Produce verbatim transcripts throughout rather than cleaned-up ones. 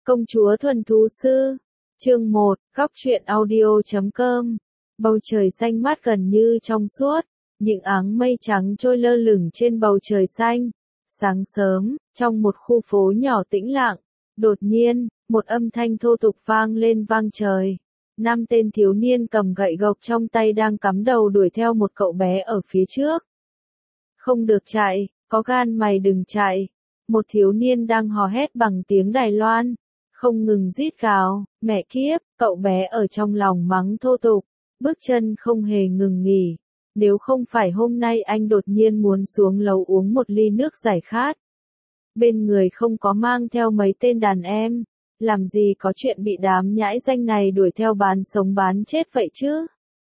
Công chúa thuần thú sư. Chương một, góc truyện audio chấm com. Bầu trời xanh mát gần như trong suốt, những áng mây trắng trôi lơ lửng trên bầu trời xanh. Sáng sớm, trong một khu phố nhỏ tĩnh lặng, đột nhiên, một âm thanh thô tục vang lên vang trời. Năm tên thiếu niên cầm gậy gộc trong tay đang cắm đầu đuổi theo một cậu bé ở phía trước. Không được chạy, có gan mày đừng chạy. Một thiếu niên đang hò hét bằng tiếng Đài Loan, không ngừng rít gào, mẹ kiếp, cậu bé ở trong lòng mắng thô tục, bước chân không hề ngừng nghỉ. Nếu không phải hôm nay anh đột nhiên muốn xuống lầu uống một ly nước giải khát. Bên người không có mang theo mấy tên đàn em, làm gì có chuyện bị đám nhãi danh này đuổi theo bán sống bán chết vậy chứ.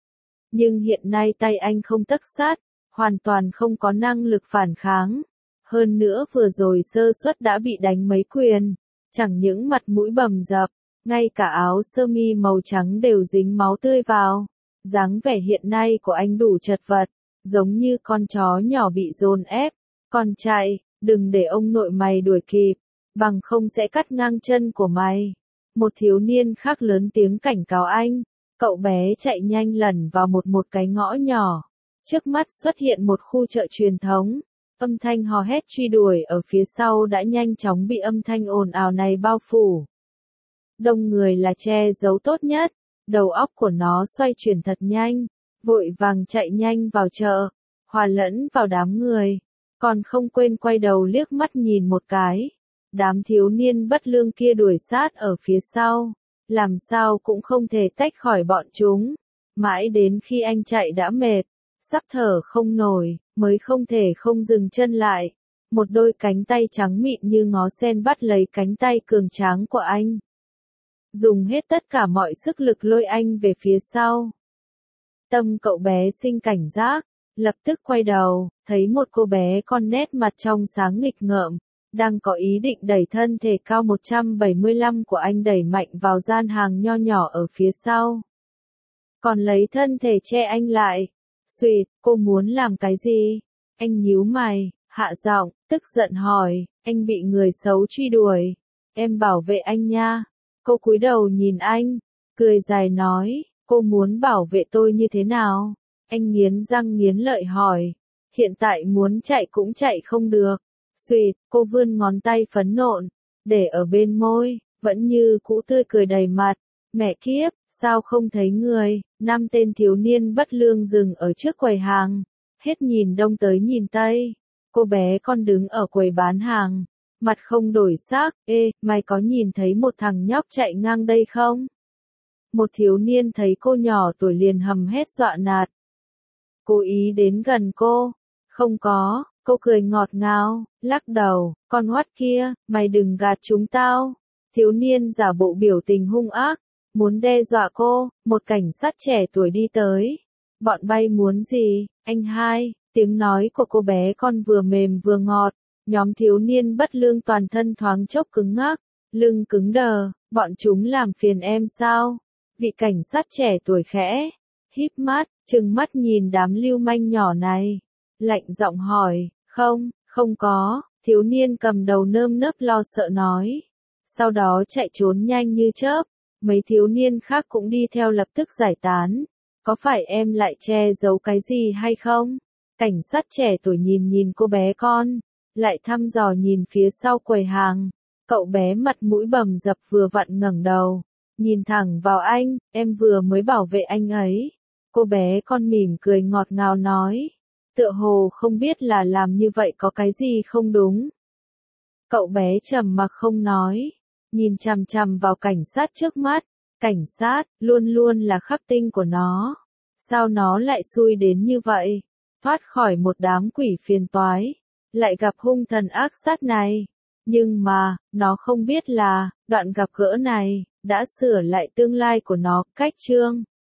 Nhưng hiện nay tay anh không tấc sắt, hoàn toàn không có năng lực phản kháng. Hơn nữa vừa rồi sơ suất đã bị đánh mấy quyền, chẳng những mặt mũi bầm dập, ngay cả áo sơ mi màu trắng đều dính máu tươi vào. Dáng vẻ hiện nay của anh đủ chật vật, giống như con chó nhỏ bị dồn ép. Còn chạy, đừng để ông nội mày đuổi kịp, bằng không sẽ cắt ngang chân của mày. Một thiếu niên khác lớn tiếng cảnh cáo anh. Cậu bé chạy nhanh lẩn vào một một cái ngõ nhỏ. Trước mắt xuất hiện một khu chợ truyền thống. Âm thanh hò hét truy đuổi ở phía sau đã nhanh chóng bị âm thanh ồn ào này bao phủ. Đông người là che giấu tốt nhất, đầu óc của nó xoay chuyển thật nhanh, vội vàng chạy nhanh vào chợ, hòa lẫn vào đám người, còn không quên quay đầu liếc mắt nhìn một cái. Đám thiếu niên bất lương kia đuổi sát ở phía sau, làm sao cũng không thể tách khỏi bọn chúng. Mãi đến khi anh chạy đã mệt, sắp thở không nổi, mới không thể không dừng chân lại. Một đôi cánh tay trắng mịn như ngó sen bắt lấy cánh tay cường tráng của anh. Dùng hết tất cả mọi sức lực lôi anh về phía sau. Tâm cậu bé sinh cảnh giác, lập tức quay đầu, thấy một cô bé con nét mặt trong sáng nghịch ngợm, đang có ý định đẩy thân thể cao một trăm bảy mươi lăm của anh đẩy mạnh vào gian hàng nho nhỏ ở phía sau. Còn lấy thân thể che anh lại. Xuyệt, cô muốn làm cái gì? Anh nhíu mày, hạ giọng, tức giận hỏi, anh bị người xấu truy đuổi. Em bảo vệ anh nha. Cô cúi đầu nhìn anh, cười dài nói, cô muốn bảo vệ tôi như thế nào? Anh nghiến răng nghiến lợi hỏi, hiện tại muốn chạy cũng chạy không được. Xuyệt, cô vươn ngón tay phấn nộn, để ở bên môi, vẫn như cũ tươi cười đầy mặt. Mẹ kiếp, sao không thấy người? Năm tên thiếu niên bất lương dừng ở trước quầy hàng, hết nhìn đông tới nhìn tây. Cô bé con đứng ở quầy bán hàng, mặt không đổi sắc. Ê, mày có nhìn thấy một thằng nhóc chạy ngang đây không? Một thiếu niên thấy cô nhỏ tuổi liền hầm hét dọa nạt. Cố ý đến gần cô. Không có, cô cười ngọt ngào, lắc đầu, con hoắt kia, mày đừng gạt chúng tao. Thiếu niên giả bộ biểu tình hung ác, muốn đe dọa cô. Một cảnh sát trẻ tuổi đi tới. Bọn bay muốn gì, anh hai? Tiếng nói của cô bé con vừa mềm vừa ngọt. Nhóm thiếu niên bất lương toàn thân thoáng chốc cứng ngắc, lưng cứng đờ. Bọn chúng làm phiền em sao? Vị cảnh sát trẻ tuổi khẽ híp mắt, trừng mắt nhìn đám lưu manh nhỏ này, lạnh giọng hỏi. Không, không có. Thiếu niên cầm đầu nơm nớp lo sợ nói. Sau đó chạy trốn nhanh như chớp. Mấy thiếu niên khác cũng đi theo lập tức giải tán. Có phải em lại che giấu cái gì hay không? Cảnh sát trẻ tuổi nhìn nhìn cô bé con, lại thăm dò nhìn phía sau quầy hàng. Cậu bé mặt mũi bầm dập vừa vặn ngẩng đầu, nhìn thẳng vào anh. Em vừa mới bảo vệ anh ấy. Cô bé con mỉm cười ngọt ngào nói, tựa hồ không biết là làm như vậy có cái gì không đúng. Cậu bé trầm mặc không nói, nhìn chằm chằm vào cảnh sát trước mắt. Cảnh sát, luôn luôn là khắc tinh của nó. Sao nó lại xui đến như vậy? Thoát khỏi một đám quỷ phiền toái, lại gặp hung thần ác sát này. Nhưng mà, nó không biết là, đoạn gặp gỡ này, đã sửa lại tương lai của nó. Cách chương